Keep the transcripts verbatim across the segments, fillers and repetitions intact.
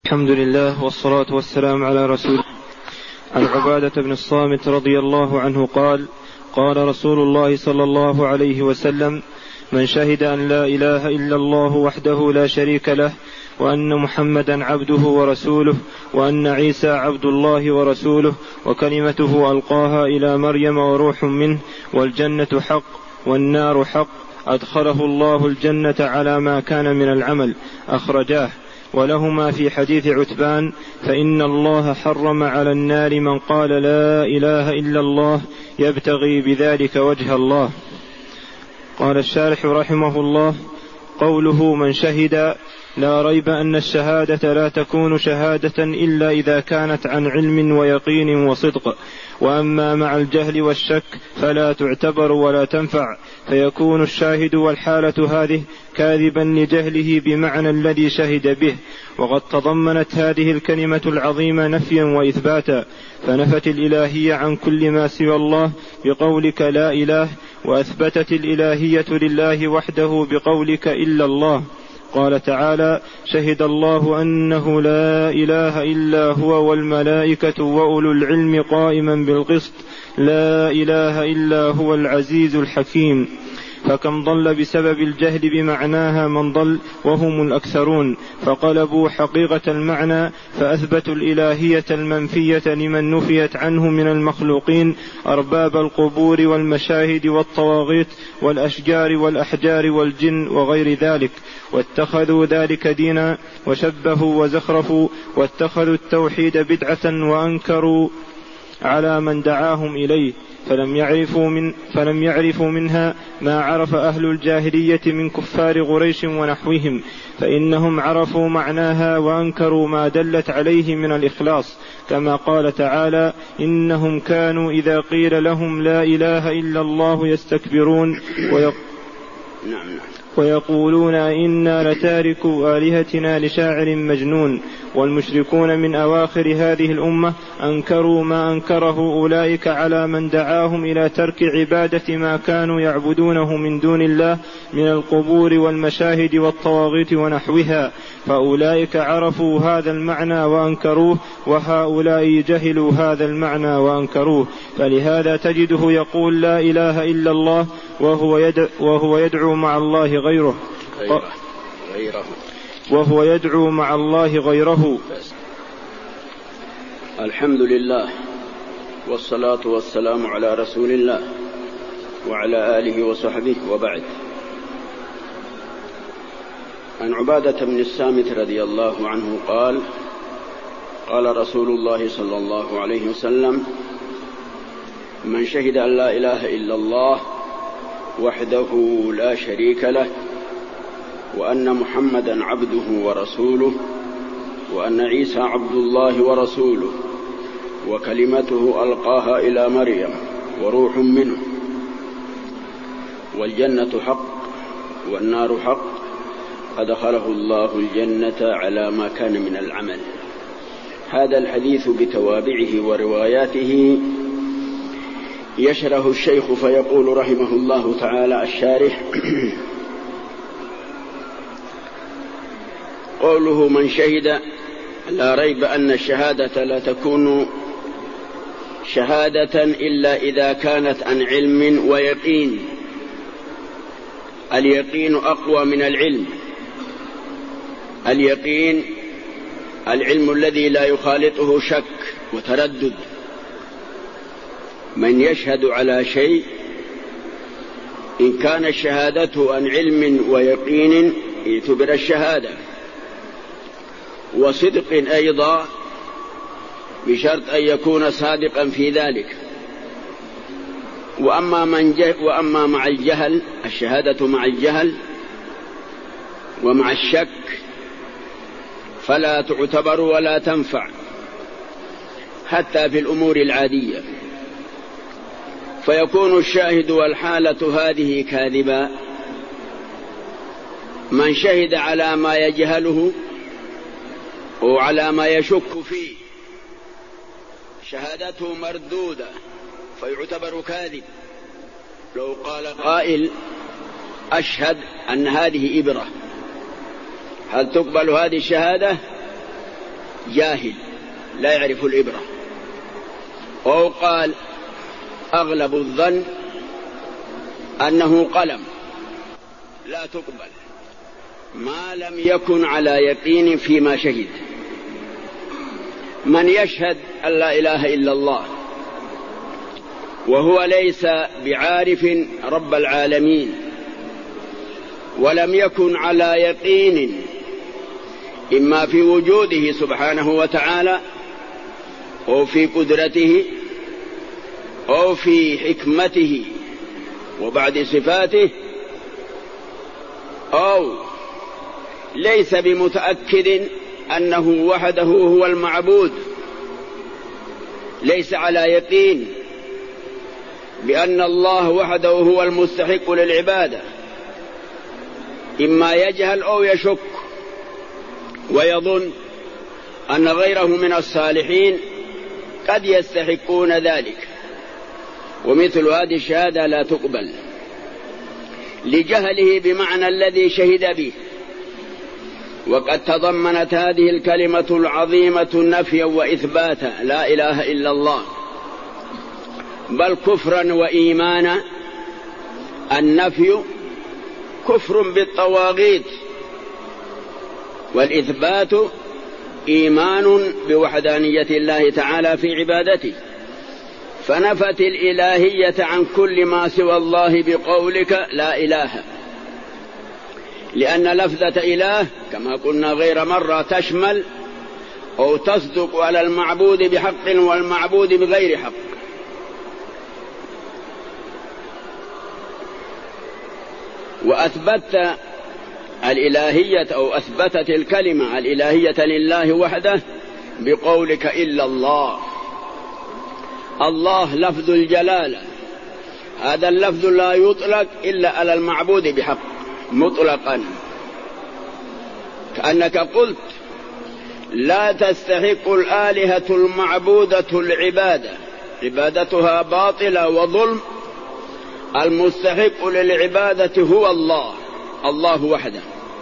الحمد لله والصلاة والسلام على رسول. عن عبادة بن الصامت رضي الله عنه قال: قال رسول الله صلى الله عليه وسلم: من شهد أن لا إله إلا الله وحده لا شريك له وأن محمدا عبده ورسوله وأن عيسى عبد الله ورسوله وكلمته ألقاها إلى مريم وروح منه والجنة حق والنار حق أدخله الله الجنة على ما كان من العمل. أخرجاه. ولهما في حديث عتبان: فإن الله حرم على النار من قال لا إله إلا الله يبتغي بذلك وجه الله. قال الشارح رحمه الله: قوله من شهد، لا ريب أن الشهادة لا تكون شهادة إلا إذا كانت عن علم ويقين وصدق، وأما مع الجهل والشك فلا تعتبر ولا تنفع، فيكون الشاهد والحالة هذه كاذبا لجهله بمعنى الذي شهد به. وقد تضمنت هذه الكلمة العظيمة نفيا وإثباتا، فنفت الإلهية عن كل ما سوى الله بقولك لا إله، وأثبتت الإلهية لله وحده بقولك إلا الله. قال تعالى: شهد الله أنه لا إله إلا هو والملائكة وأولو العلم قائما بالقسط لا إله إلا هو العزيز الحكيم. فكم ضل بسبب الجهل بمعناها من ضل وهم الأكثرون، فقلبوا حقيقة المعنى فأثبتوا الإلهية المنفية لمن نفيت عنه من المخلوقين أرباب القبور والمشاهد والطواغيت والأشجار والأحجار والجن وغير ذلك، واتخذوا ذلك دينا وشبهوا وزخرفوا، واتخذوا التوحيد بدعة وأنكروا على من دعاهم إليه، فلم يعرفوا, من فلم يعرفوا منها ما عرف أهل الجاهلية من كفار قريش ونحوهم، فإنهم عرفوا معناها وأنكروا ما دلت عليه من الإخلاص، كما قال تعالى: إنهم كانوا إذا قيل لهم لا إله إلا الله يستكبرون ويق... ويقولون إنا لتاركوا آلهتنا لشاعر مجنون. والمشركون من أواخر هذه الأمة أنكروا ما أنكره أولئك على من دعاهم إلى ترك عبادة ما كانوا يعبدونه من دون الله من القبور والمشاهد والطواغيت ونحوها، فأولئك عرفوا هذا المعنى وأنكروه، وهؤلاء جهلوا هذا المعنى وأنكروه. فلهذا تجده يقول لا إله إلا الله وهو يدعو, وهو يدعو مع الله غيره, غيره وهو يدعو مع الله غيره. الحمد لله والصلاة والسلام على رسول الله وعلى آله وصحبه، وبعد. عن عبادة بن الصامت رضي الله عنه قال: قال رسول الله صلى الله عليه وسلم: من شهد أن لا إله إلا الله وحده لا شريك له وأن محمدا عبده ورسوله وأن عيسى عبد الله ورسوله وكلمته ألقاها إلى مريم وروح منه والجنة حق والنار حق أدخله الله الجنة على ما كان من العمل. هذا الحديث بتوابعه ورواياته يشرح الشيخ فيقول رحمه الله تعالى الشارح: قوله من شهد، لا ريب أن الشهادة لا تكون شهادة إلا إذا كانت عن علم ويقين. اليقين أقوى من العلم. اليقين العلم الذي لا يخالطه شك وتردد. من يشهد على شيء إن كان الشهادة عن علم ويقين اعتبر الشهادة، وصدق أيضا بشرط أن يكون صادقا في ذلك. وأما, من جه وأما مع الجهل، الشهادة مع الجهل ومع الشك فلا تعتبر ولا تنفع حتى في الأمور العادية، فيكون الشاهد والحالة هذه كاذبا. من شهد على ما يجهله وعلى ما يشك فيه شهادته مردودة فيعتبر كاذب. لو قال قائل: أشهد أن هذه إبرة، هل تقبل هذه الشهادة؟ جاهل لا يعرف الإبرة. أو قال أغلب الظن أنه قلم لا تقبل ما لم يكن على يقين فيما شهد. من يشهد أن لا إله إلا الله وهو ليس بعارف رب العالمين ولم يكن على يقين إما في وجوده سبحانه وتعالى أو في قدرته أو في حكمته وبعد صفاته، أو ليس بمتأكد أنه وحده هو المعبود، ليس على يقين بأن الله وحده هو المستحق للعبادة، إما يجهل أو يشك ويظن أن غيره من الصالحين قد يستحقون ذلك، ومثل هذه الشهادة لا تقبل لجهله بمعنى الذي شهد به. وقد تضمنت هذه الكلمة العظيمة نفيا وإثباتا لا إله إلا الله، بل كفرا وإيمانا. النفي كفر بالطواغيت، والإثبات إيمان بوحدانية الله تعالى في عبادته. فنفت الإلهية عن كل ما سوى الله بقولك لا إله، لأن لفظة إله كما قلنا غير مرة تشمل أو تصدق على المعبود بحق والمعبود بغير حق. وأثبتت الإلهية أو أثبتت الكلمة الإلهية لله وحده بقولك إلا الله. الله لفظ الجلالة، هذا اللفظ لا يطلق إلا على المعبود بحق مطلقا، كأنك قلت لا تستحق الآلهة المعبودة العبادة، عبادتها باطلة وظلم، المستحق للعبادة هو الله، الله وحده.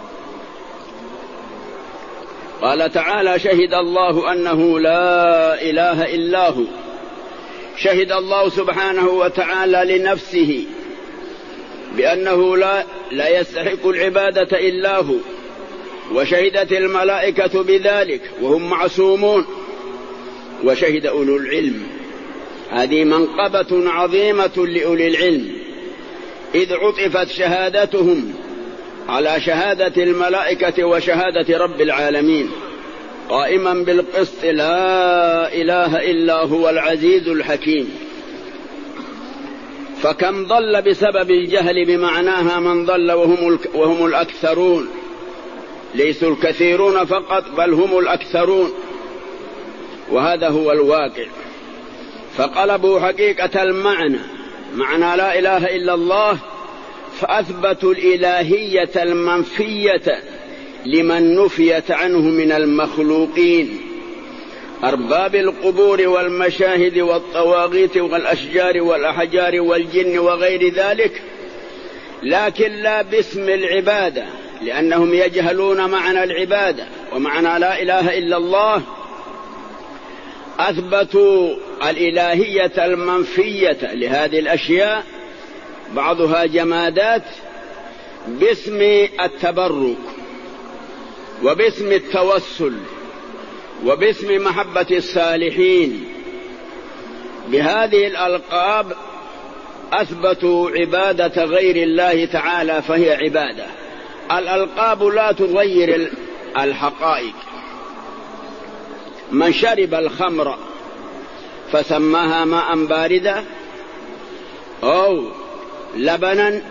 قال تعالى شهد الله أنه لا إله إلا هو. شهد الله سبحانه وتعالى لنفسه بأنه لا, لا يستحق العبادة إلا هو، وشهدت الملائكة بذلك وهم معصومون، وشهد أولو العلم. هذه منقبة عظيمة لأولي العلم، إذ عطفت شهادتهم على شهادة الملائكة وشهادة رب العالمين قائما بالقسط لا إله إلا هو العزيز الحكيم. فكم ضل بسبب الجهل بمعناها من ضل وهم, وهم الأكثرون، ليسوا الكثيرون فقط بل هم الأكثرون، وهذا هو الواقع. فقلبوا حقيقة المعنى معنى لا إله إلا الله، فأثبتوا الإلهية المنفية لمن نفيت عنه من المخلوقين، أرباب القبور والمشاهد والطواغيت والأشجار والأحجار والجن وغير ذلك، لكن لا باسم العبادة، لأنهم يجهلون معنى العبادة ومعنى لا إله إلا الله. أثبتوا الإلهية المنفية لهذه الأشياء، بعضها جمادات، باسم التبرك وباسم التوسل وباسم محبة الصالحين. بهذه الألقاب أثبتوا عبادة غير الله تعالى، فهي عبادة. الألقاب لا تغير الحقائق. من شرب الخمر فسماها ماء باردا أو لبنا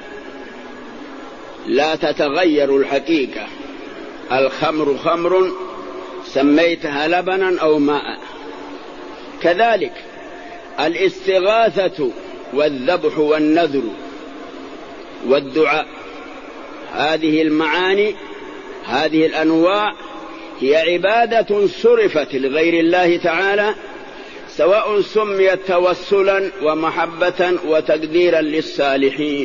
لا تتغير الحقيقة. الخمر خمر سميتها لبنا أو ماء. كذلك الاستغاثة والذبح والنذر والدعاء، هذه المعاني هذه الأنواع هي عبادة صرفت لغير الله تعالى، سواء سميت توسلا ومحبة وتقديرا للصالحين،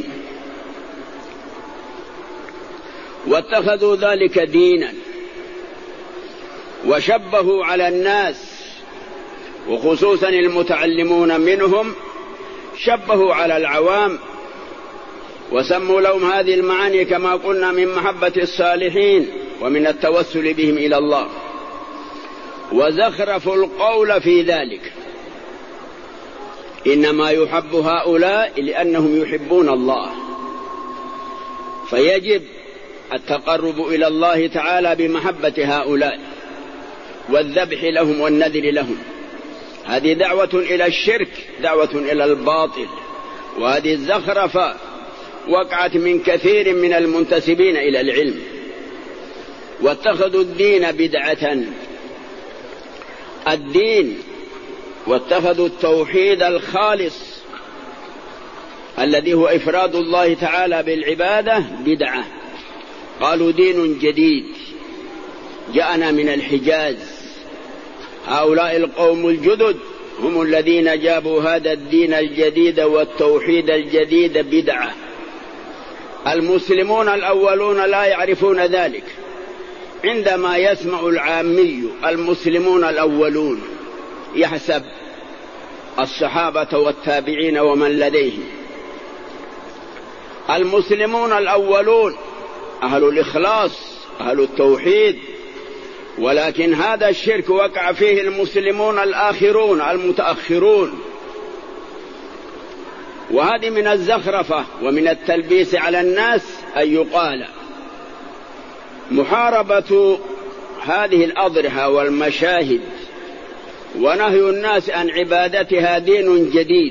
واتخذوا ذلك دينا. وشبهوا على الناس وخصوصا المتعلمون منهم، شبهوا على العوام وسموا لهم هذه المعاني كما قلنا من محبة الصالحين ومن التوسل بهم إلى الله، وزخرفوا القول في ذلك. إنما يحب هؤلاء لأنهم يحبون الله، فيجب التقرب إلى الله تعالى بمحبة هؤلاء والذبح لهم والنذر لهم. هذه دعوة إلى الشرك، دعوة إلى الباطل، وهذه الزخرفة وقعت من كثير من المنتسبين إلى العلم، واتخذوا الدين بدعة، الدين واتخذوا التوحيد الخالص الذي هو إفراد الله تعالى بالعبادة بدعة. قالوا دين جديد جاءنا من الحجاز. هؤلاء القوم الجدد هم الذين جابوا هذا الدين الجديد والتوحيد الجديد بدعة. المسلمون الأولون لا يعرفون ذلك. عندما يسمع العامي المسلمون الأولون يحسب الصحابة والتابعين ومن لديهم. المسلمون الأولون أهل الإخلاص، أهل التوحيد، ولكن هذا الشرك وقع فيه المسلمون الآخرون المتأخرون. وهذه من الزخرفة ومن التلبيس على الناس أن يقال محاربة هذه الأضرحة والمشاهد ونهي الناس عن عبادتها دين جديد.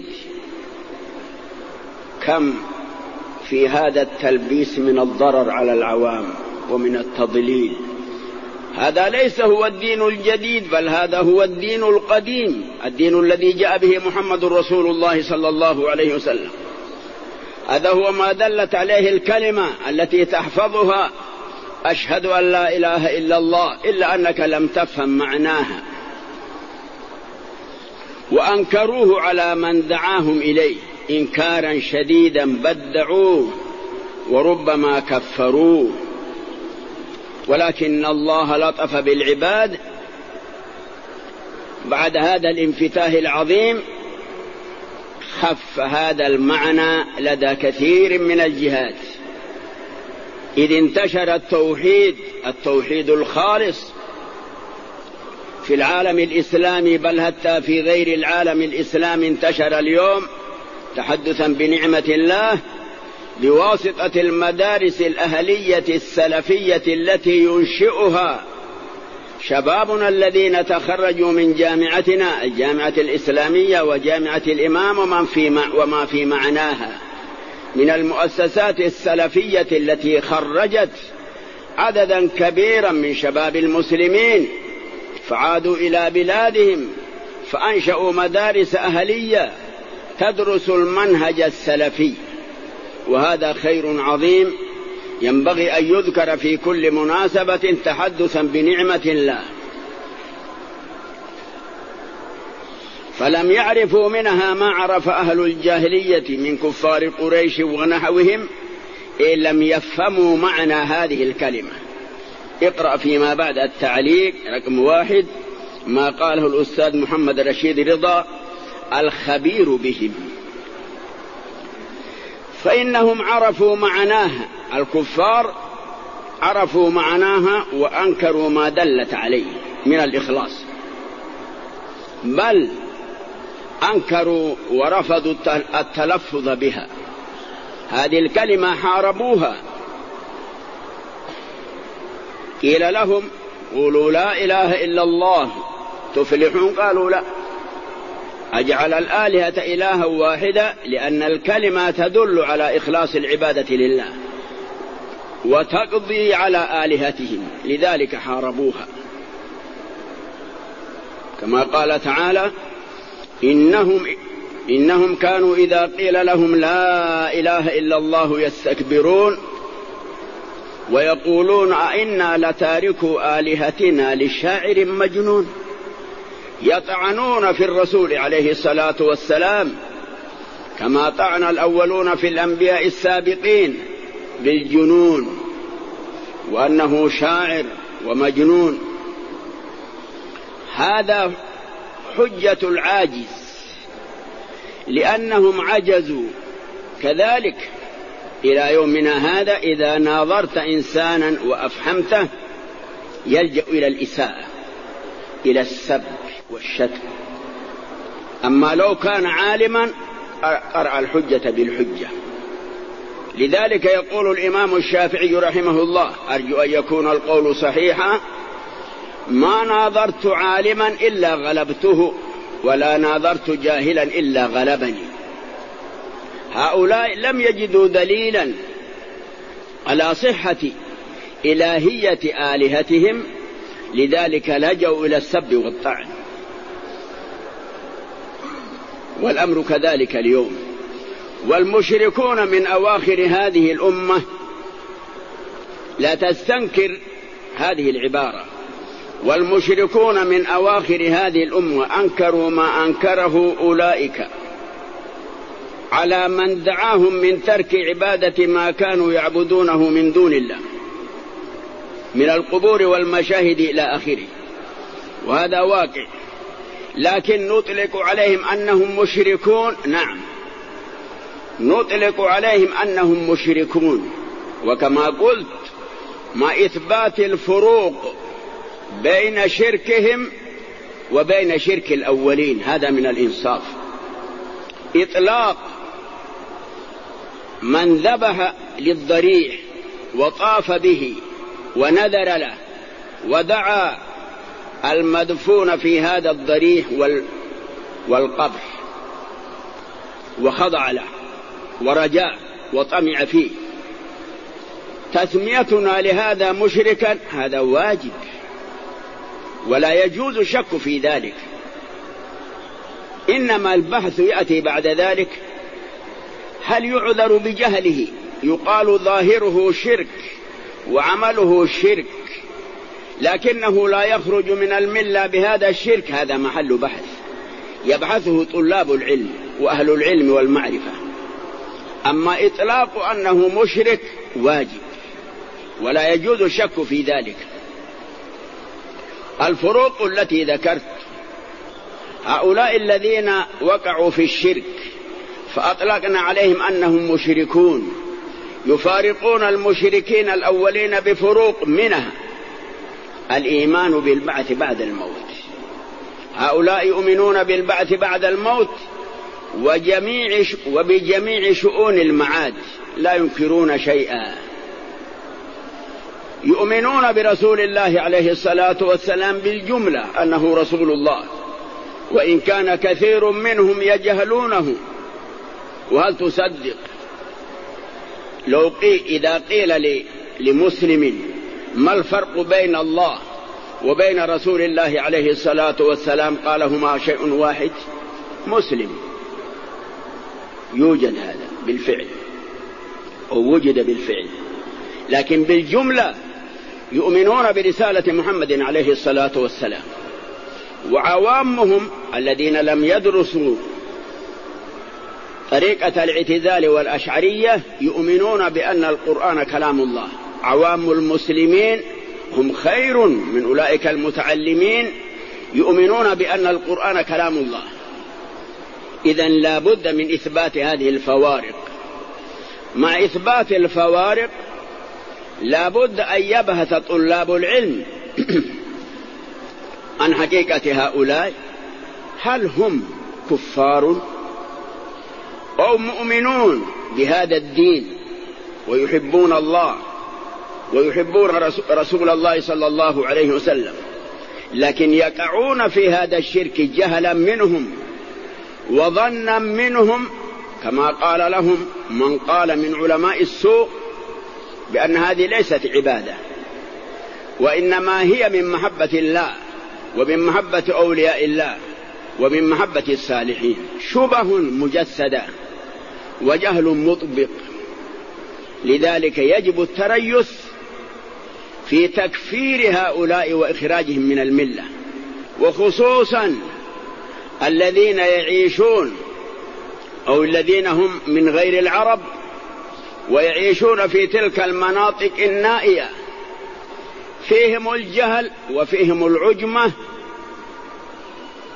كم في هذا التلبيس من الضرر على العوام ومن التضليل. هذا ليس هو الدين الجديد، بل هذا هو الدين القديم، الدين الذي جاء به محمد رسول الله صلى الله عليه وسلم. هذا هو ما دلت عليه الكلمة التي تحفظها أشهد أن لا إله إلا الله، إلا أنك لم تفهم معناها. وأنكروه على من دعاهم إليه إنكارا شديدا، بدعوه وربما كفروه. ولكن الله لطف بالعباد بعد هذا الانفتاح العظيم، خف هذا المعنى لدى كثير من الجهات، إذ انتشر التوحيد التوحيد الخالص في العالم الإسلامي، بل حتى في غير العالم الإسلامي انتشر اليوم تحدثا بنعمة الله بواسطة المدارس الأهلية السلفية التي ينشئها شبابنا الذين تخرجوا من جامعتنا الجامعة الإسلامية وجامعة الإمام وما في وما في معناها من المؤسسات السلفية التي خرجت عددا كبيرا من شباب المسلمين، فعادوا إلى بلادهم فأنشأوا مدارس أهلية تدرس المنهج السلفي. وهذا خير عظيم ينبغي أن يذكر في كل مناسبة تحدثا بنعمة الله. فلم يعرفوا منها ما عرف أهل الجاهلية من كفار قريش ونحوهم إن لم يفهموا معنى هذه الكلمة. اقرأ فيما بعد التعليق رقم واحد ما قاله الأستاذ محمد رشيد رضا الخبير بهم، فإنهم عرفوا معناها، الكفار عرفوا معناها وأنكروا ما دلت عليه من الإخلاص، بل أنكروا ورفضوا التلفظ بها. هذه الكلمة حاربوها. قيل لهم قولوا لا إله إلا الله تفلحون، قالوا لا، أجعل الآلهة إلها واحدة، لأن الكلمة تدل على إخلاص العبادة لله وتقضي على آلهتهم، لذلك حاربوها. كما قال تعالى إنهم, إنهم كانوا إذا قيل لهم لا إله إلا الله يستكبرون ويقولون أئنا لتاركوا آلهتنا لشاعر مجنون. يطعنون في الرسول عليه الصلاة والسلام كما طعن الأولون في الأنبياء السابقين بالجنون وأنه شاعر ومجنون. هذا حجة العاجز، لأنهم عجزوا. كذلك إلى يومنا هذا إذا ناظرت إنسانا وأفحمته يلجأ إلى الإساءة، إلى السب والشتم. أما لو كان عالما قرأ الحجة بالحجة. لذلك يقول الإمام الشافعي رحمه الله: أرجو أن يكون القول صحيحا، ما ناظرت عالما إلا غلبته، ولا ناظرت جاهلا إلا غلبني. هؤلاء لم يجدوا دليلا على صحة إلهية آلهتهم، لذلك لجوا إلى السب والطعن. والأمر كذلك اليوم. والمشركون من أواخر هذه الأمة، لا تستنكر هذه العبارة، والمشركون من أواخر هذه الأمة أنكروا ما أنكره أولئك على من دعاهم من ترك عبادة ما كانوا يعبدونه من دون الله من القبور والمشاهد إلى آخره، وهذا واقع. لكن نطلق عليهم أنهم مشركون، نعم نطلق عليهم أنهم مشركون، وكما قلت مع إثبات الفروق بين شركهم وبين شرك الأولين، هذا من الإنصاف. إطلاق من ذبح للضريح وطاف به ونذر له ودعا المدفون في هذا الضريح والقبر وخضع له ورجاء وطمع فيه، تسميتنا لهذا مشركا هذا واجب ولا يجوز شك في ذلك. إنما البحث يأتي بعد ذلك: هل يعذر بجهله؟ يقال ظاهره شرك وعمله شرك، لكنه لا يخرج من الملة بهذا الشرك، هذا محل بحث يبحثه طلاب العلم وأهل العلم والمعرفة. أما إطلاق أنه مشرك واجب ولا يجوز الشك في ذلك. الفروق التي ذكرت، هؤلاء الذين وقعوا في الشرك فأطلقنا عليهم أنهم مشركون، يفارقون المشركين الأولين بفروق منها الإيمان بالبعث بعد الموت. هؤلاء يؤمنون بالبعث بعد الموت وجميع وبجميع شؤون المعاد، لا ينكرون شيئا. يؤمنون برسول الله عليه الصلاة والسلام بالجملة أنه رسول الله، وإن كان كثير منهم يجهلونه. وهل تصدق لو قيل إذا قيل لمسلم ما الفرق بين الله وبين رسول الله عليه الصلاة والسلام قال هما شيء واحد؟ مسلم. يوجد هذا بالفعل أو وجد بالفعل، لكن بالجملة يؤمنون برسالة محمد عليه الصلاة والسلام. وعوامهم الذين لم يدرسوا طريقة الاعتزال والأشعرية يؤمنون بأن القرآن كلام الله. عوام المسلمين هم خير من أولئك المتعلمين، يؤمنون بأن القرآن كلام الله. إذن لا بد من إثبات هذه الفوارق. مع إثبات الفوارق لا بد أن يبحث طلاب العلم عن حقيقة هؤلاء، هل هم كفار أو مؤمنون بهذا الدين ويحبون الله ويحبون رسول الله صلى الله عليه وسلم، لكن يقعون في هذا الشرك جهلا منهم وظنا منهم، كما قال لهم من قال من علماء السوء بأن هذه ليست عبادة وإنما هي من محبة الله ومن محبة أولياء الله ومن محبة الصالحين. شبه مجسدة وجهل مطبق. لذلك يجب التريث في تكفير هؤلاء وإخراجهم من الملة، وخصوصا الذين يعيشون أو الذين هم من غير العرب ويعيشون في تلك المناطق النائية، فيهم الجهل وفيهم العجمة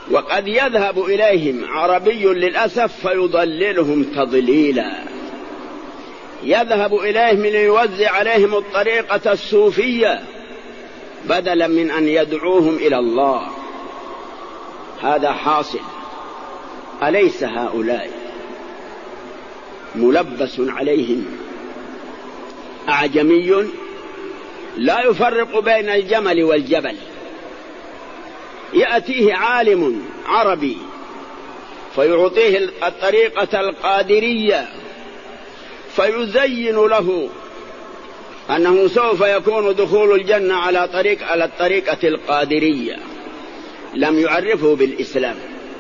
وقد يذهب إليهم عربي للأسف فيضللهم تضليلا، يذهب إليهم ليوزع عليهم الطريقة الصوفية بدلا من أن يدعوهم إلى الله. هذا حاصل. أليس هؤلاء ملبس عليهم أعجمي لا يفرق بين الجمل والجبل، يأتيه عالم عربي فيعطيه الطريقة القادرية فيزين له أنه سوف يكون دخول الجنة على طريق على الطريقة القادرية، لم يعرفه بالإسلام.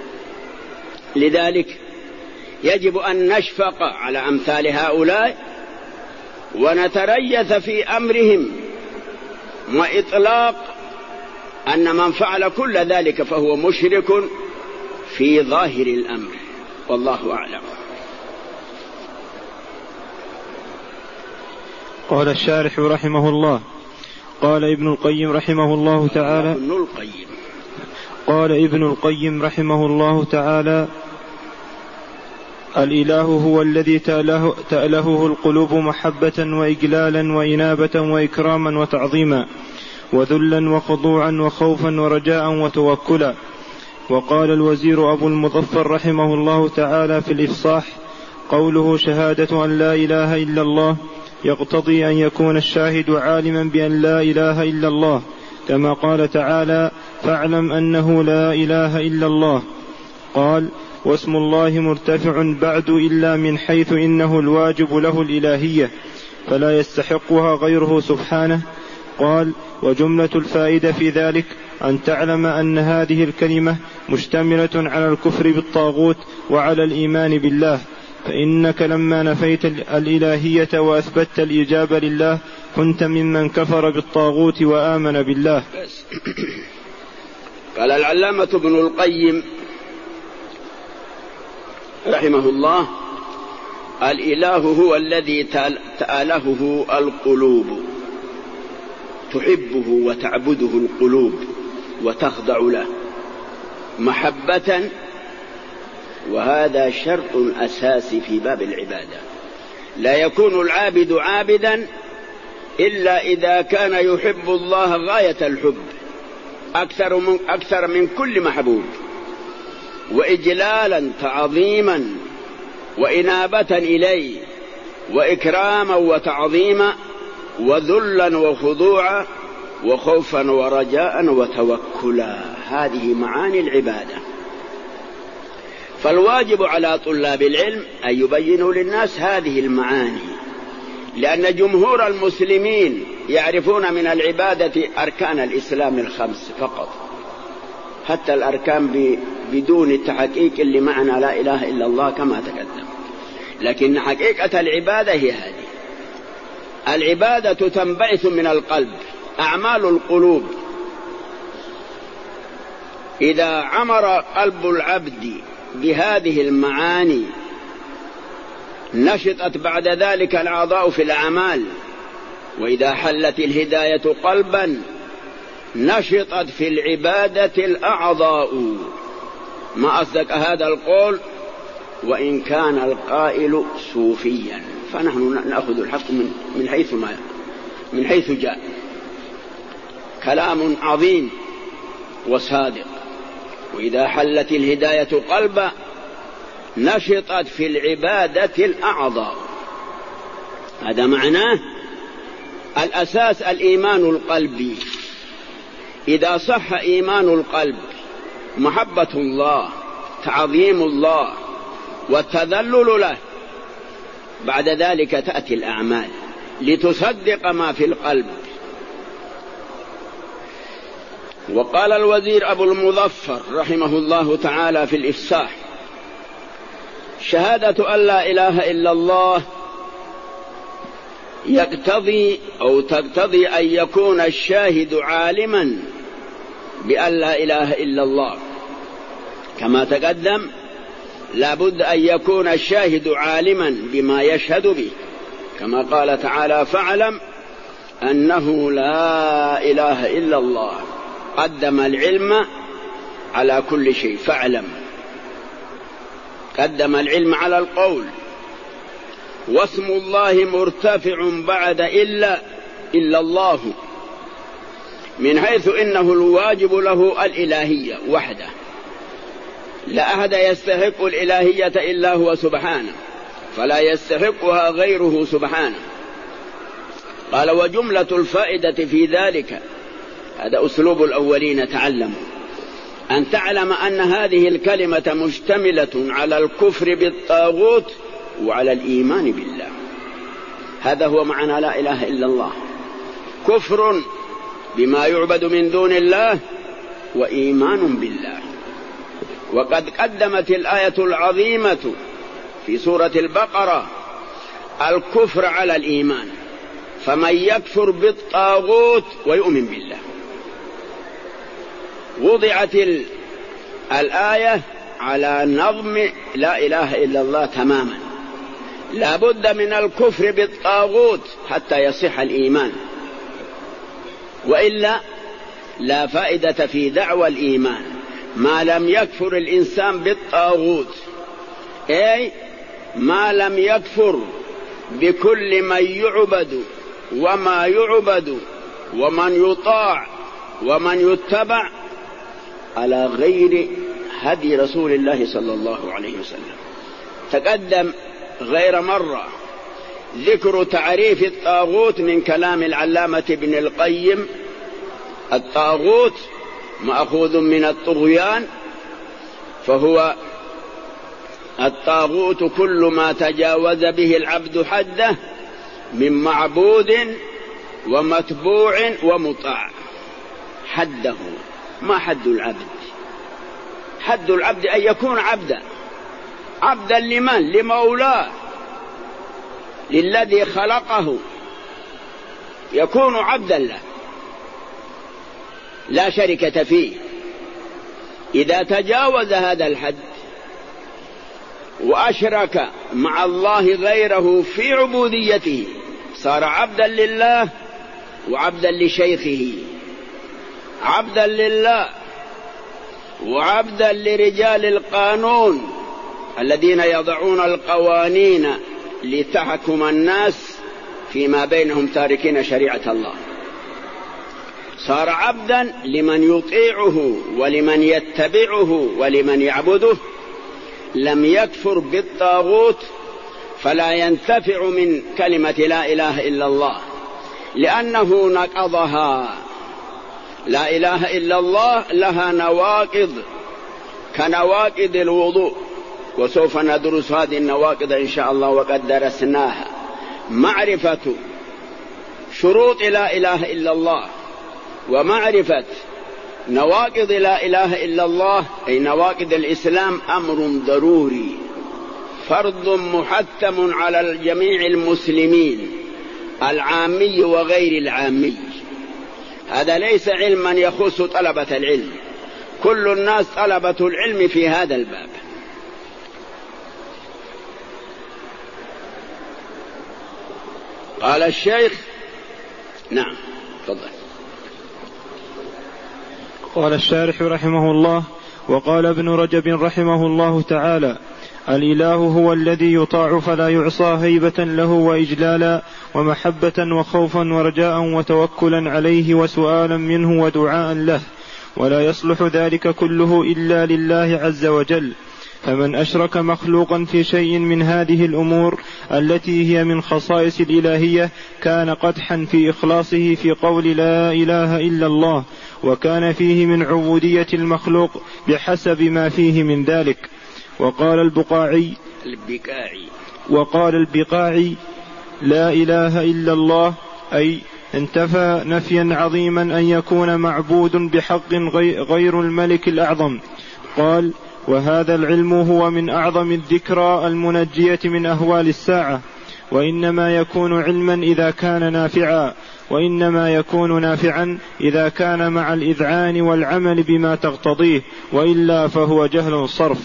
لذلك يجب أن نشفق على أمثال هؤلاء ونتريث في أمرهم، وإطلاق أن من فعل كل ذلك فهو مشرك في ظاهر الأمر، والله أعلم. قال الشارح رحمه الله: قال ابن القيم رحمه الله تعالى ابن القيم قال ابن القيم رحمه الله تعالى: الإله هو الذي تأله تألهه القلوب محبة وإجلالا وإنابة وإكراما وتعظيما وذلا وخضوعا وخوفا ورجاء وتوكلا. وقال الوزير أبو المظفر رحمه الله تعالى في الإفصاح: قوله شهادة أن لا إله إلا الله يقتضي أن يكون الشاهد عالما بأن لا إله إلا الله، كما قال تعالى: فاعلم أنه لا إله إلا الله. قال: واسم الله مرتفع بعد إلا من حيث إنه الواجب له الإلهية فلا يستحقها غيره سبحانه. قال: وجملة الفائدة في ذلك أن تعلم أن هذه الكلمة مشتملة على الكفر بالطاغوت وعلى الإيمان بالله، فإنك لما نفيت الإلهية وأثبتت الإجابة لله كنت ممن كفر بالطاغوت وآمن بالله. قال العلامة ابن القيم رحمه الله: الإله هو الذي تألهه القلوب، تحبه وتعبده القلوب وتخضع له محبة، وهذا شرط أساسي في باب العبادة. لا يكون العابد عابدا إلا إذا كان يحب الله غاية الحب أكثر من, أكثر من كل محبوب، وإجلالا تعظيما وإنابة إليه وإكراما وتعظيما وذلا وخضوعا وخوفا ورجاء وتوكلا. هذه معاني العبادة. فالواجب على طلاب العلم أن يبينوا للناس هذه المعاني، لأن جمهور المسلمين يعرفون من العبادة أركان الإسلام الخمس فقط، حتى الأركان بدون التحقيق اللي معنى لا إله إلا الله كما تقدم. لكن حقيقة العبادة هي هذه. العبادة تنبعث من القلب، أعمال القلوب. إذا عمر قلب العبد بهذه المعاني نشطت بعد ذلك الأعضاء في الأعمال، وإذا حلت الهداية قلبا نشطت في العبادة الأعضاء. ما أصدق هذا القول وإن كان القائل صوفيا، فنحن نأخذ الحق من من حيث ما من حيث جاء. كلام عظيم وصادق. وإذا حلت الهداية قلبا نشطت في العبادة الأعضاء. هذا معناه الأساس الإيمان القلبي. إذا صح إيمان القلب محبة الله تعظيم الله والتذلل له، بعد ذلك تأتي الأعمال لتصدق ما في القلب. وقال الوزير أبو المظفر رحمه الله تعالى في الإفصاح: شهادة أن لا إله إلا الله يقتضي أو تقتضي أن يكون الشاهد عالما بأن لا إله إلا الله، كما تقدم لا بد أن يكون الشاهد عالما بما يشهد به، كما قال تعالى: فاعلم أنه لا إله إلا الله. قدم العلم على كل شيء فاعلم. قدم العلم على القول. واسم الله مرتفع بعد إلا إلا الله، من حيث إنه الواجب له الإلهية وحده، لا أحد يستحق الإلهية إلا هو سبحانه، فلا يستحقها غيره سبحانه. قال وجملة الفائدة في ذلك، هذا أسلوب الأولين تعلموا، أن تعلم أن هذه الكلمة مشتملة على الكفر بالطاغوت وعلى الإيمان بالله. هذا هو معنى لا إله إلا الله، كفر بما يعبد من دون الله وإيمان بالله. وقد قدمت الآية العظيمة في سورة البقرة الكفر على الإيمان، فمن يكفر بالطاغوت ويؤمن بالله. وضعت الآية على نظم لا إله إلا الله تماما، لا بد من الكفر بالطاغوت حتى يصح الإيمان، وإلا لا فائدة في دعوى الإيمان ما لم يكفر الإنسان بالطاغوت، أي ما لم يكفر بكل من يعبد وما يعبد ومن يطاع ومن يتبع على غير هدي رسول الله صلى الله عليه وسلم. تقدم غير مرة ذكر تعريف الطاغوت من كلام العلامة ابن القيم. الطاغوت مأخوذ من الطغيان، فهو الطاغوت كل ما تجاوز به العبد حده من معبود ومتبوع ومطاع. حده، ما حد العبد؟ حد العبد أن يكون عبدا. عبدا لمن؟ لمولاه، للذي خلقه، يكون عبدا له لا شركة فيه. إذا تجاوز هذا الحد وأشرك مع الله غيره في عبوديته صار عبدا لله وعبدا لشيخه، عبدا لله وعبدا لرجال القانون الذين يضعون القوانين لتحكم الناس فيما بينهم تاركين شريعة الله. صار عبدا لمن يطيعه ولمن يتبعه ولمن يعبده. لم يكفر بالطاغوت فلا ينتفع من كلمة لا إله إلا الله، لأنه نقضها. لا إله إلا الله لها نواقض كنواقض الوضوء، وسوف ندرس هذه النواقض إن شاء الله وقد درسناها. معرفة شروط لا إله إلا الله ومعرفة نواقض لا إله إلا الله أي نواقض الإسلام أمر ضروري، فرض محتم على جميع المسلمين العامي وغير العامي. هذا ليس علما يخص طلبة العلم، كل الناس طلبة العلم في هذا الباب. قال الشيخ نعم تفضل. قال الشارح رحمه الله: وقال ابن رجب رحمه الله تعالى: الإله هو الذي يطاع فلا يعصى هيبة له وإجلالا ومحبة وخوفا ورجاء وتوكلا عليه وسؤالا منه ودعاء له، ولا يصلح ذلك كله إلا لله عز وجل. فمن أشرك مخلوقا في شيء من هذه الأمور التي هي من خصائص الإلهية كان قدحا في إخلاصه في قول لا إله إلا الله، وكان فيه من عبودية المخلوق بحسب ما فيه من ذلك. وقال البقاعي البقاعي وقال البقاعي لا إله إلا الله أي انتفى نفيا عظيما أن يكون معبود بحق غير الملك الأعظم. قال: وهذا العلم هو من أعظم الذكرى المنجية من أهوال الساعة، وإنما يكون علما إذا كان نافعا، وإنما يكون نافعا إذا كان مع الإذعان والعمل بما تقتضيه، وإلا فهو جهل صرف.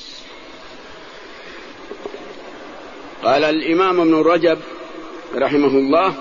قال الإمام ابن رجب رحمه الله: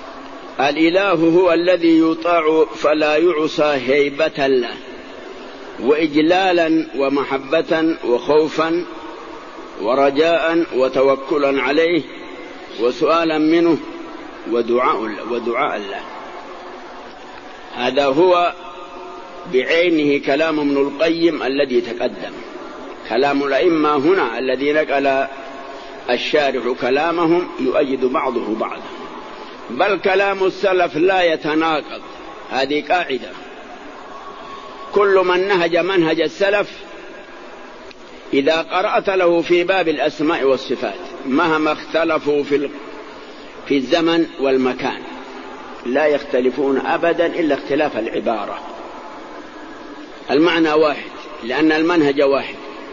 الإله هو الذي يطاع فلا يعصى هيبة له. وإجلالا ومحبة وخوفا ورجاء وتوكلا عليه وسؤالا منه ودعاء ودعاء له. هذا هو بعينه كلام ابن القيم الذي تقدم. كلام الأئمة هنا الذي نقل الشارح كلامهم يؤيد بعضه بعضا، بل كلام السلف لا يتناقض. هذه قاعدة، كل من نهج منهج السلف إذا قرأت له في باب الأسماء والصفات مهما اختلفوا في في الزمن والمكان لا يختلفون أبدا إلا اختلاف العبارة، المعنى واحد لأن المنهج واحد.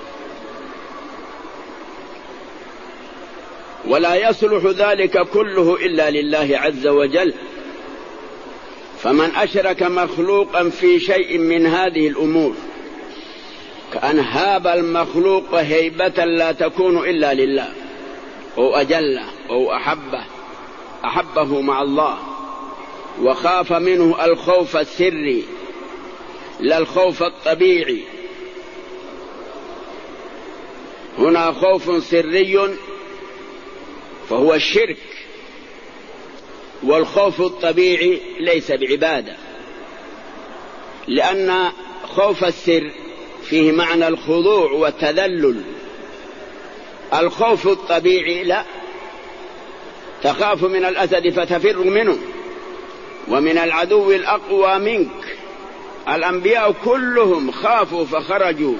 ولا يصلح ذلك كله إلا لله عز وجل، فمن أشرك مخلوقا في شيء من هذه الأمور كأن هاب المخلوق هيبة لا تكون إلا لله، أو أجله أو أحبه أحبه مع الله وخاف منه الخوف السري لا الخوف الطبيعي. هنا خوف سري فهو الشرك، والخوف الطبيعي ليس بعبادة، لأن خوف السر فيه معنى الخضوع والتذلل. الخوف الطبيعي لا، تخاف من الأسد فتفر منه ومن العدو الأقوى منك. الأنبياء كلهم خافوا فخرجوا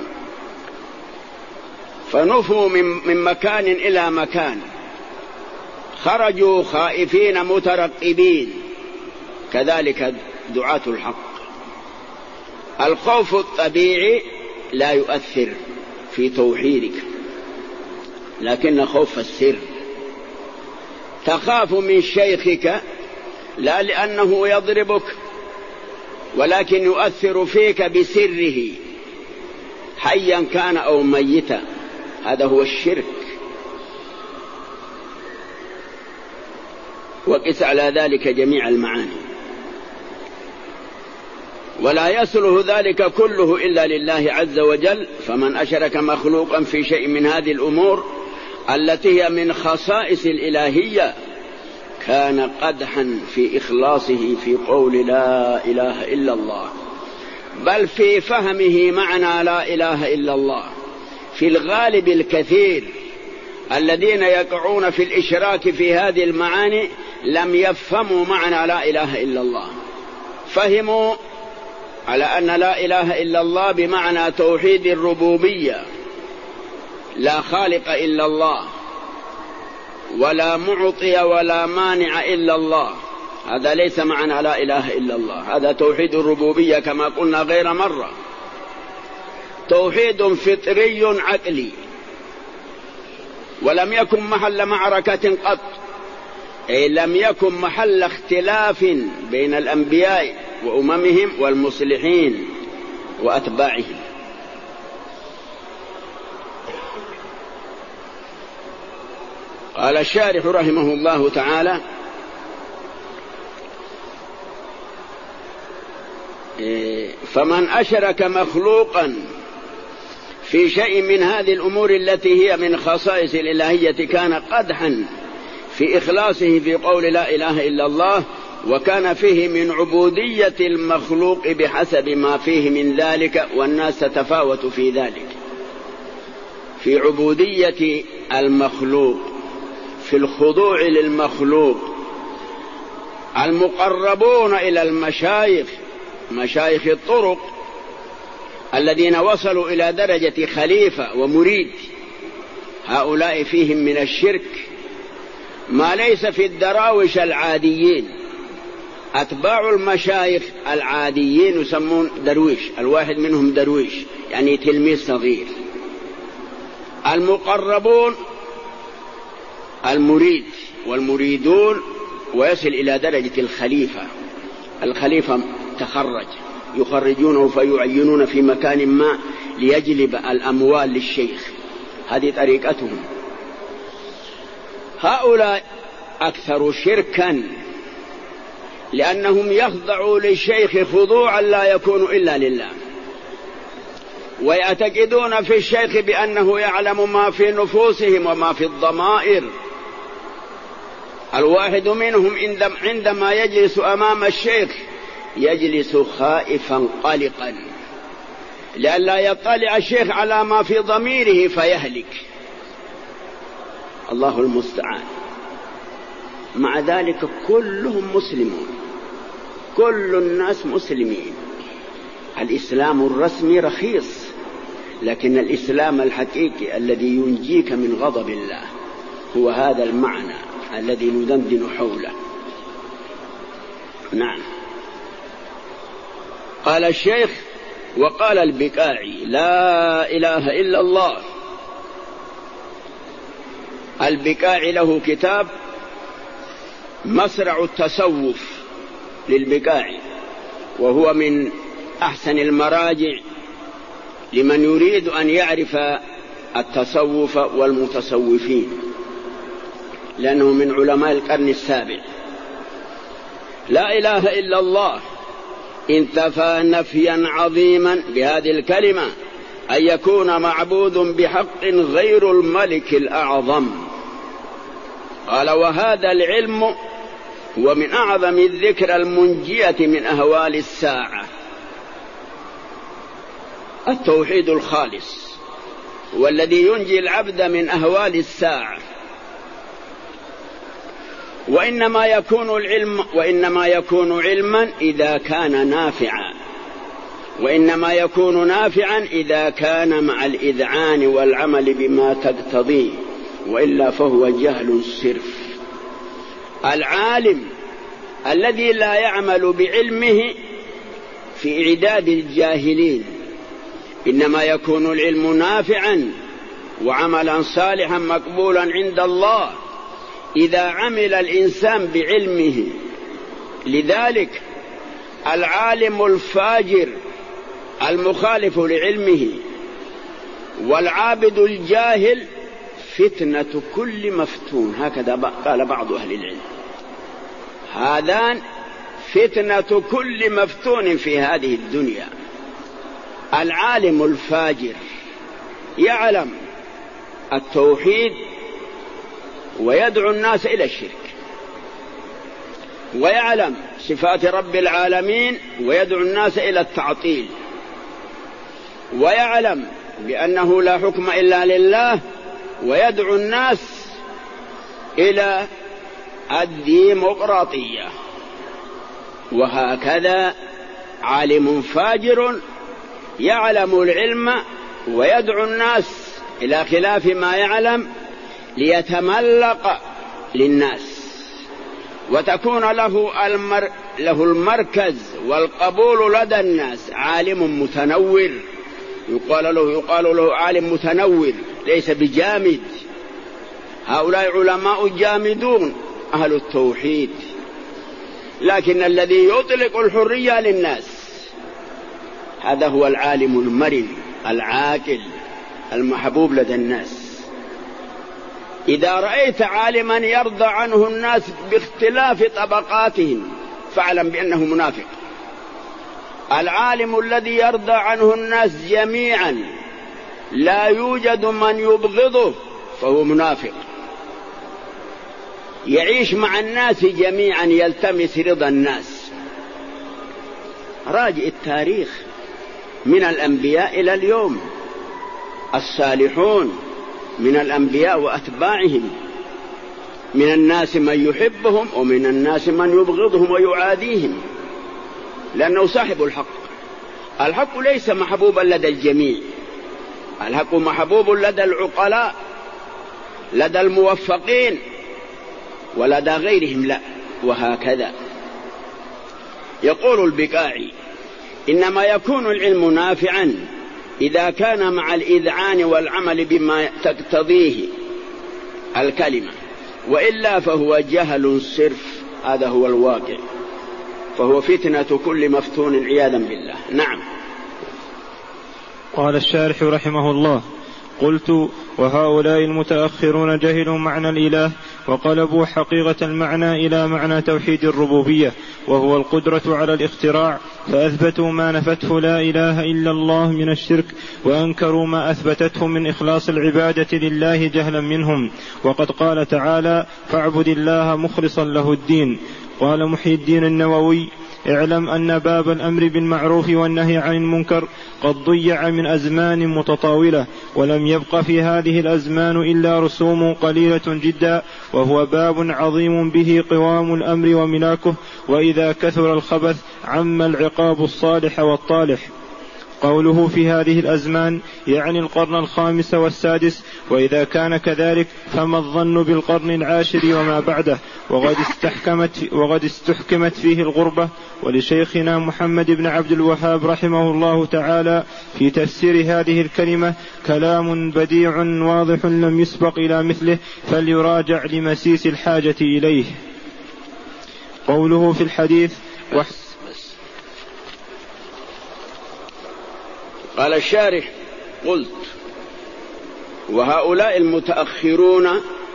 فنفوا من, من مكان إلى مكان، خرجوا خائفين مترقبين. كذلك دعاة الحق الخوف الطبيعي لا يؤثر في توحيدك، لكن خوف السر تخاف من شيخك لا لأنه يضربك ولكن يؤثر فيك بسره حيا كان أو ميتا. هذا هو الشرك. وقس على ذلك جميع المعاني. ولا يصله ذلك كله إلا لله عز وجل، فمن أشرك مخلوقا في شيء من هذه الأمور التي هي من خصائص الإلهية كان قدحا في إخلاصه في قول لا إله إلا الله، بل في فهمه معنى لا إله إلا الله. في الغالب الكثير الذين يقعون في الإشراك في هذه المعاني لم يفهموا معنى لا إله إلا الله، فهموا على أن لا إله إلا الله بمعنى توحيد الربوبية، لا خالق إلا الله ولا معطي ولا مانع إلا الله. هذا ليس معنى لا إله إلا الله، هذا توحيد الربوبية كما قلنا غير مرة، توحيد فطري عقلي، ولم يكن محل معركة قط، أي لم يكن محل اختلاف بين الأنبياء وأممهم والمصلحين وأتباعهم. قال الشارح رحمه الله تعالى: فمن أشرك مخلوقا في شيء من هذه الأمور التي هي من خصائص الإلهية كان قدحا في إخلاصه في قول لا إله إلا الله، وكان فيه من عبودية المخلوق بحسب ما فيه من ذلك، والناس تتفاوت في ذلك، في عبودية المخلوق، في الخضوع للمخلوق. المقربون إلى المشايخ، مشايخ الطرق الذين وصلوا إلى درجة خليفة ومريد، هؤلاء فيهم من الشرك ما ليس في الدراوش العاديين. أتباع المشايخ العاديين يسمون درويش، الواحد منهم درويش يعني تلميذ صغير. المقربون المريد والمريدون ويصل إلى درجة الخليفة. الخليفة تخرج، يخرجونه فيعينون في مكان ما ليجلب الأموال للشيخ، هذه طريقتهم. هؤلاء أكثر شركا لأنهم يخضعوا للشيخ خضوعا لا يكون إلا لله. ويعتقدون في الشيخ بأنه يعلم ما في نفوسهم وما في الضمائر. الواحد منهم عندما يجلس أمام الشيخ يجلس خائفا قلقا لئلا يطلع الشيخ على ما في ضميره فيهلك. الله المستعان. مع ذلك كلهم مسلمون، كل الناس مسلمين. الإسلام الرسمي رخيص، لكن الإسلام الحقيقي الذي ينجيك من غضب الله هو هذا المعنى الذي ندندن حوله. نعم. قال الشيخ وقال البكاعي: لا إله إلا الله. البكاعي له كتاب مسرع التصوف للبكاعي، وهو من أحسن المراجع لمن يريد أن يعرف التصوف والمتصوفين، لأنه من علماء القرن السابع. لا إله إلا الله انتفى نفيا عظيما بهذه الكلمة أن يكون معبود بحق غير الملك الأعظم. قال: وهذا العلم هو من أعظم الذكر المنجية من أهوال الساعة. التوحيد الخالص هو الذي ينجي العبد من أهوال الساعة. وإنما يكون العلم وإنما يكون علما إذا كان نافعا، وإنما يكون نافعا إذا كان مع الإذعان والعمل بما تقتضيه، وإلا فهو جهل صرف. العالم الذي لا يعمل بعلمه في إعداد الجاهلين، إنما يكون العلم نافعا وعملا صالحا مقبولا عند الله إذا عمل الإنسان بعلمه. لذلك العالم الفاجر المخالف لعلمه والعابد الجاهل فتنة كل مفتون، هكذا قال بعض أهل العلم. هذان فتنة كل مفتون في هذه الدنيا. العالم الفاجر يعلم التوحيد ويدعو الناس إلى الشرك، ويعلم صفات رب العالمين ويدعو الناس إلى التعطيل، ويعلم بأنه لا حكم إلا لله ويدعو الناس إلى الديمقراطية. وهكذا عالم فاجر يعلم العلم ويدعو الناس إلى خلاف ما يعلم ليتملق للناس، وتكون له, المر... له المركز والقبول لدى الناس. عالم متنور يقال له, يقال له عالم متنور ليس بجامد. هؤلاء علماء جامدون أهل التوحيد، لكن الذي يطلق الحرية للناس هذا هو العالم المرن العاقل المحبوب لدى الناس. إذا رأيت عالما يرضى عنه الناس باختلاف طبقاتهم فاعلم بأنه منافق. العالم الذي يرضى عنه الناس جميعا لا يوجد من يبغضه فهو منافق. يعيش مع الناس جميعا يلتمس رضا الناس. راجع التاريخ من الأنبياء إلى اليوم، الصالحون من الأنبياء وأتباعهم، من الناس من يحبهم ومن الناس من يبغضهم ويعاديهم، لأنه صاحب الحق. الحق ليس محبوبا لدى الجميع، الحق محبوب لدى العقلاء لدى الموفقين ولدى غيرهم لا. وهكذا يقول البكاعي: إنما يكون العلم نافعا إذا كان مع الإذعان والعمل بما تقتضيه الكلمة، وإلا فهو جهل صرف. هذا هو الواقع، فهو فتنة كل مفتون عياذا بالله. نعم. قال الشارح رحمه الله: قلت: وهؤلاء المتأخرون جهلوا معنى الإله وقلبوا حقيقة المعنى إلى معنى توحيد الربوبية وهو القدرة على الاختراع، فأثبتوا ما نفته لا إله إلا الله من الشرك، وأنكروا ما أثبتته من إخلاص العبادة لله جهلا منهم. وقد قال تعالى: فاعبد الله مخلصا له الدين. قال محي الدين النووي: اعلم أن باب الأمر بالمعروف والنهي عن المنكر قد ضيع من أزمان متطاولة، ولم يبق في هذه الأزمان إلا رسوم قليلة جدا، وهو باب عظيم به قوام الأمر وملاكه، وإذا كثر الخبث عم العقاب الصالح والطالح. قوله في هذه الأزمان يعني القرن الخامس والسادس، وإذا كان كذلك فما الظن بالقرن العاشر وما بعده، وقد استحكمت, وقد استحكمت فيه الغربة. ولشيخنا محمد بن عبد الوهاب رحمه الله تعالى في تفسير هذه الكلمة كلام بديع واضح لم يسبق إلى مثله، فليراجع لمسيس الحاجة إليه. قوله في الحديث: قال الشارح: قلت وهؤلاء المتأخرون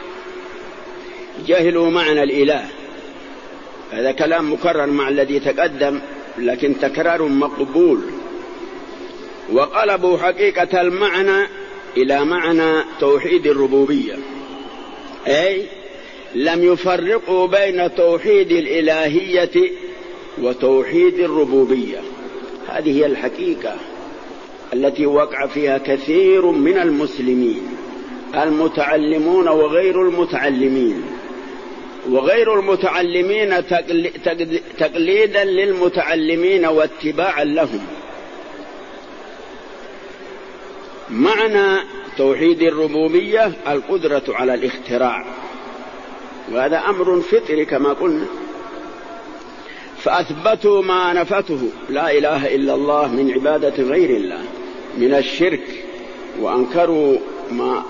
جهلوا معنى الإله. هذا كلام مكرر مع الذي تقدم، لكن تكرار مقبول. وقلبوا حقيقة المعنى إلى معنى توحيد الربوبية، أي لم يفرقوا بين توحيد الإلهية وتوحيد الربوبية. هذه هي الحقيقة التي وقع فيها كثير من المسلمين المتعلمون وغير المتعلمين، وغير المتعلمين تقليدا للمتعلمين واتباعا لهم. معنى توحيد الربوبية القدرة على الاختراع، وهذا أمر فطري كما قلنا. فأثبتوا ما نفته لا إله إلا الله من عبادة غير الله من الشرك، وأنكروا ما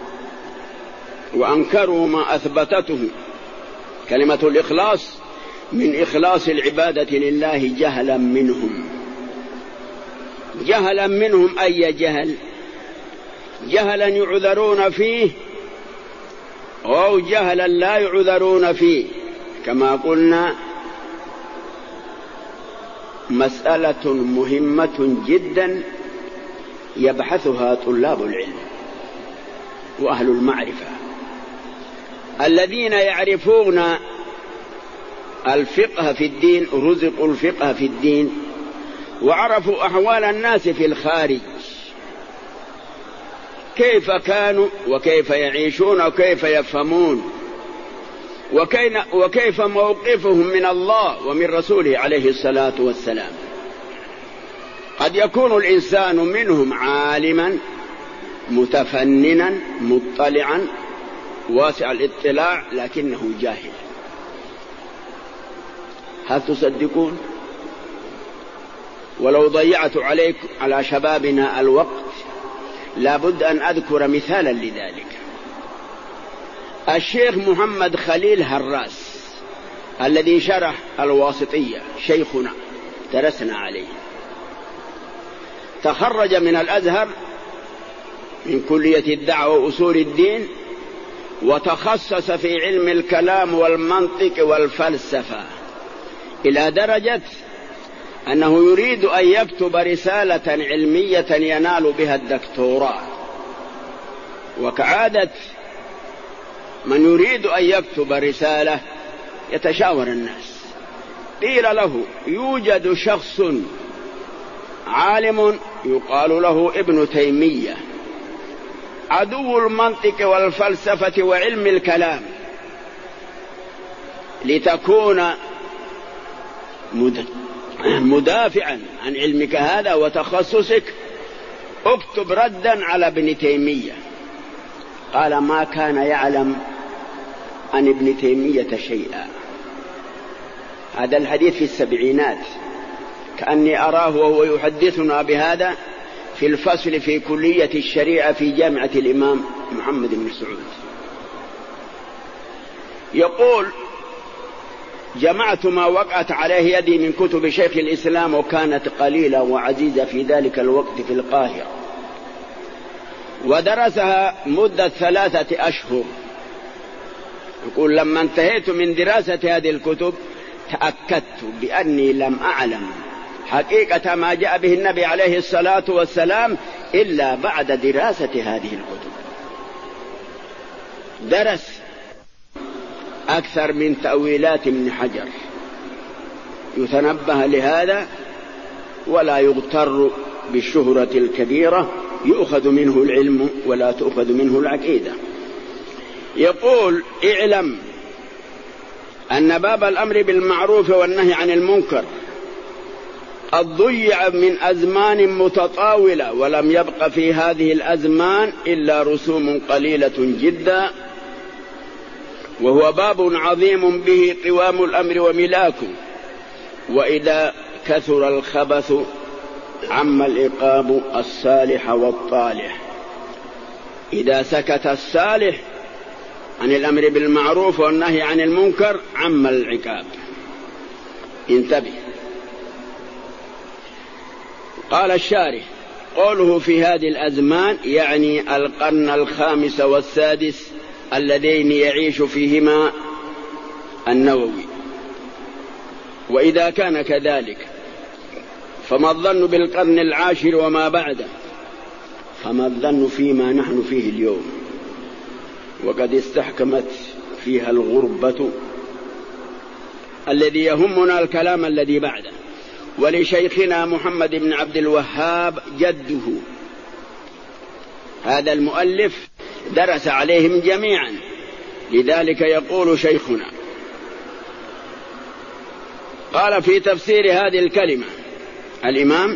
وأنكروا ما أثبتته كلمة الإخلاص من إخلاص العبادة لله جهلا منهم. جهلا منهم أي جهل؟ جهلا يعذرون فيه أو جهلا لا يعذرون فيه. كما قلنا مسألة مهمة جدا يبحثها طلاب العلم وأهل المعرفة الذين يعرفون الفقه في الدين، رزقوا الفقه في الدين وعرفوا أحوال الناس في الخارج، كيف كانوا وكيف يعيشون وكيف يفهمون وكيف موقفهم من الله ومن رسوله عليه الصلاة والسلام. قد يكون الإنسان منهم عالما متفننا مطلعا واسع الاطلاع، لكنه جاهل. هل تصدقون؟ ولو ضيعت عليكم على شبابنا الوقت لابد أن أذكر مثالا لذلك. الشيخ محمد خليل هراس الذي شرح الواسطية، شيخنا درسنا عليه، تخرج من الأزهر من كلية الدعوة وأصول الدين، وتخصص في علم الكلام والمنطق والفلسفة إلى درجة أنه يريد أن يكتب رسالة علمية ينال بها الدكتوراه. وكعادة من يريد أن يكتب رسالة يتشاور الناس. قيل له يوجد شخص عالم يقال له ابن تيمية، عدو المنطق والفلسفة وعلم الكلام، لتكون مدافعا عن علمك هذا وتخصصك اكتب ردا على ابن تيمية. قال ما كان يعلم عن ابن تيمية شيئا. هذا الحديث في السبعينات، كأني أراه وهو يحدثنا بهذا في الفصل في كلية الشريعة في جامعة الإمام محمد بن سعود. يقول جمعت ما وقعت عليه يدي من كتب شيخ الإسلام، وكانت قليلة وعزيزة في ذلك الوقت في القاهرة، ودرسها مدة ثلاثة أشهر يقول لما انتهيت من دراسة هذه الكتب تأكدت بأني لم أعلم حقيقة ما جاء به النبي عليه الصلاة والسلام إلا بعد دراسة هذه الكتب. درس أكثر من تأويلات ابن حجر، يتنبه لهذا ولا يغتر بالشهرة الكبيرة، يؤخذ منه العلم ولا تؤخذ منه العقيدة. يقول اعلم أن باب الأمر بالمعروف والنهي عن المنكر قد ضيع من أزمان متطاولة، ولم يبق في هذه الأزمان إلا رسوم قليلة جدا، وهو باب عظيم به قوام الأمر وملاكه، وإذا كثر الخبث عم العقاب الصالح والطالح. إذا سكت الصالح عن الأمر بالمعروف والنهي عن المنكر عم العقاب. انتبه. قال الشارح قوله في هذه الأزمان يعني القرن الخامس والسادس اللذين يعيش فيهما النووي. وإذا كان كذلك فما الظن بالقرن العاشر وما بعده؟ فما الظن فيما نحن فيه اليوم، وقد استحكمت فيها الغربة الذي يهمنا الكلام الذي بعده. ولشيخنا محمد بن عبد الوهاب جده هذا المؤلف درس عليهم جميعا، لذلك يقول شيخنا قال في تفسير هذه الكلمة الإمام: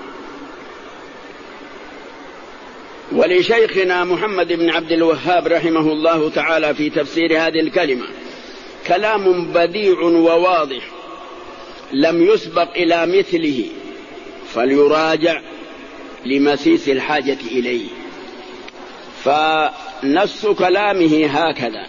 ولشيخنا محمد بن عبد الوهاب رحمه الله تعالى في تفسير هذه الكلمة كلام بديع وواضح لم يسبق إلى مثله، فليراجع لمسيس الحاجة إليه. فنص كلامه هكذا: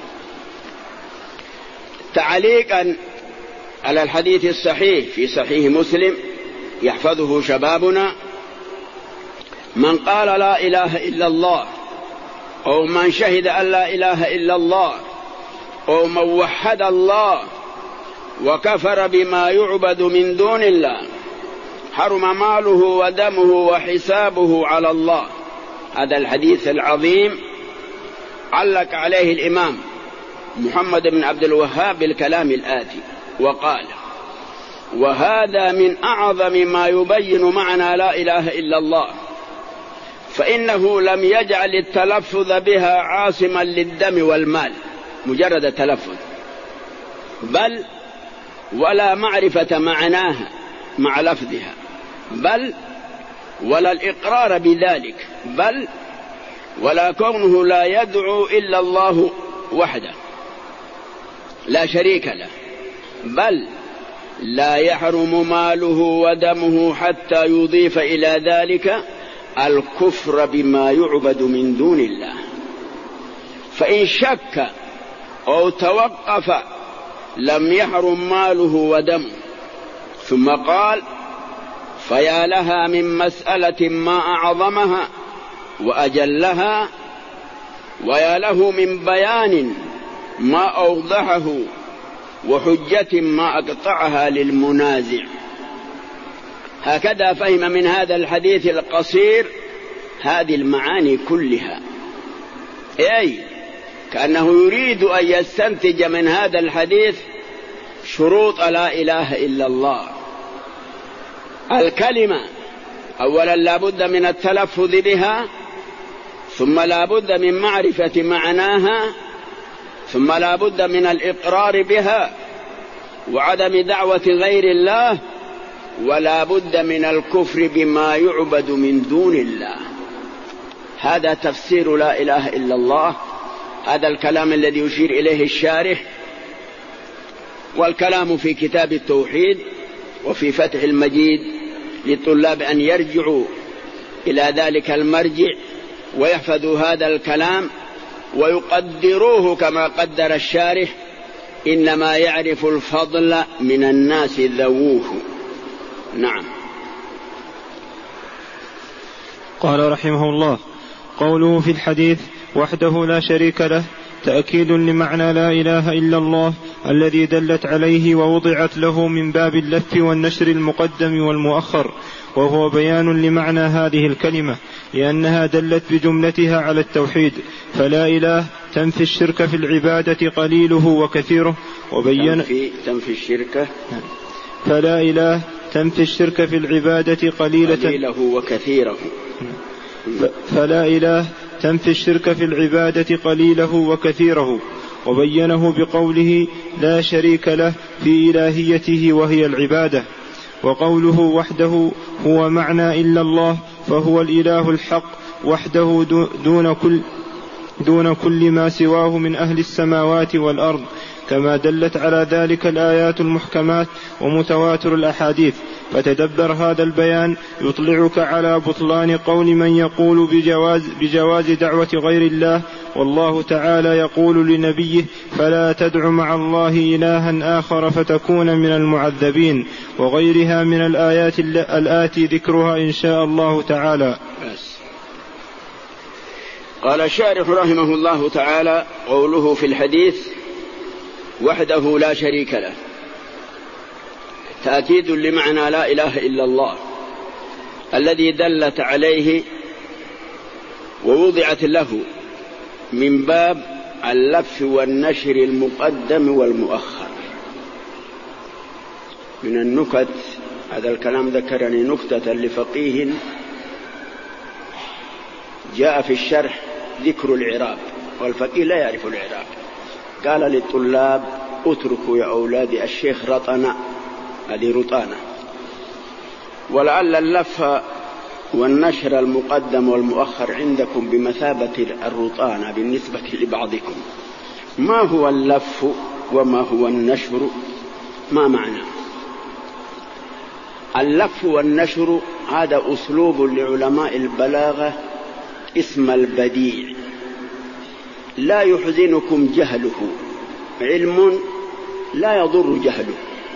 تعليقا على الحديث الصحيح في صحيح مسلم يحفظه شبابنا: من قال لا إله إلا الله، أو من شهد أن لا إله إلا الله، أو من وحد الله وكفر بما يعبد من دون الله، حرم ماله ودمه وحسابه على الله. هذا الحديث العظيم علق عليه الإمام محمد بن عبد الوهاب بالكلام الآتي وقال: وهذا من أعظم ما يبين معنى لا إله إلا الله، فإنه لم يجعل التلفظ بها عاصما للدم والمال مجرد التلفظ، بل ولا معرفة معناها مع لفظها، بل ولا الإقرار بذلك، بل ولا كونه لا يدعو إلا الله وحده لا شريك له، بل لا يحرم ماله ودمه حتى يضيف إلى ذلك الكفر بما يعبد من دون الله. فإن شك أو توقف لم يحرم ماله ودمه. ثم قال: فيا لها من مسألة ما أعظمها وأجلها، ويا له من بيان ما أوضحه وحجة ما أقطعها للمنازع. هكذا فهم من هذا الحديث القصير هذه المعاني كلها، أي كأنه يريد أن يستنتج من هذا الحديث شروط لا إله إلا الله. الكلمة أولا لا بد من التلفظ بها، ثم لا بد من معرفة معناها، ثم لا بد من الإقرار بها وعدم دعوة غير الله، ولا بد من الكفر بما يعبد من دون الله. هذا تفسير لا إله إلا الله. هذا الكلام الذي يشير إليه الشارح، والكلام في كتاب التوحيد وفي فتح المجيد للطلاب أن يرجعوا إلى ذلك المرجع ويحفظوا هذا الكلام ويقدروه كما قدر الشارح: إنما يعرف الفضل من الناس ذووه. نعم. قال رحمه الله: قوله في الحديث وحده لا شريك له تأكيد لمعنى لا إله إلا الله الذي دلت عليه ووضعت له من باب اللف والنشر المقدم والمؤخر، وهو بيان لمعنى هذه الكلمة لأنها دلت بجملتها على التوحيد. فلا إله تنفي الشرك في العبادة قليله وكثيره، وبين تنفي, تنفي الشرك فلا إله تنفي الشرك في العبادة قليلة قليله وكثيره فلا إله تنفي الشرك في العبادة قليله وكثيره، وبينه بقوله لا شريك له في إلهيته وهي العبادة. وقوله وحده هو معنى إلا الله، فهو الإله الحق وحده دون كل, دون كل ما سواه من أهل السماوات والأرض، كما دلت على ذلك الآيات المحكمات ومتواتر الأحاديث. فتدبر هذا البيان يطلعك على بطلان قول من يقول بجواز, بجواز دعوة غير الله، والله تعالى يقول لنبيه فلا تدع مع الله إلها آخر فتكون من المعذبين، وغيرها من الآيات الآتي ذكرها إن شاء الله تعالى. قال الشارح رحمه الله تعالى: قوله في الحديث وحده لا شريك له تأكيد لمعنى لا إله إلا الله الذي دلت عليه ووضعت له من باب اللف والنشر المقدم والمؤخر. من النكت هذا الكلام ذكرني نكتة لفقيه جاء في الشرح ذكر العراب، والفقيه لا يعرف العراب، قال للطلاب اتركوا يا أولادي الشيخ رطنا، هذه رطانة، ولعل اللف والنشر المقدم والمؤخر عندكم بمثابة الرطانة بالنسبة لبعضكم. ما هو اللف وما هو النشر؟ ما معنى اللف والنشر؟ هذا أسلوب لعلماء البلاغة اسم البديع، لا يحزنكم جهله، علم لا يضر جهله،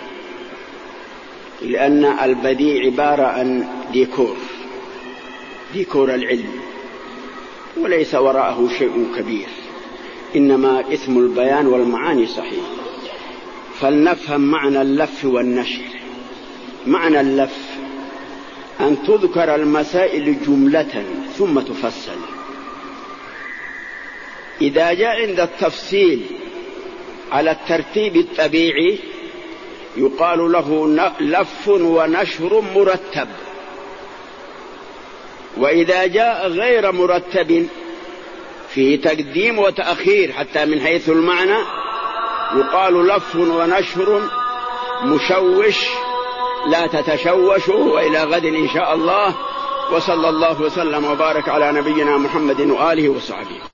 لأن البديع عبارة عن ديكور، ديكور العلم، وليس وراءه شيء كبير، إنما اسم البيان والمعاني صحيح. فلنفهم معنى اللف والنشر. معنى اللف أن تذكر المسائل جملة ثم تفصل. إذا جاء عند التفصيل على الترتيب الطبيعي يقال له لف ونشر مرتب، وإذا جاء غير مرتب فيه تقديم وتأخير حتى من حيث المعنى يقال لف ونشر مشوش لا تتشوشوا، وإلى غد إن شاء الله، وصلى الله وسلم وبارك على نبينا محمد وآله وصحبه.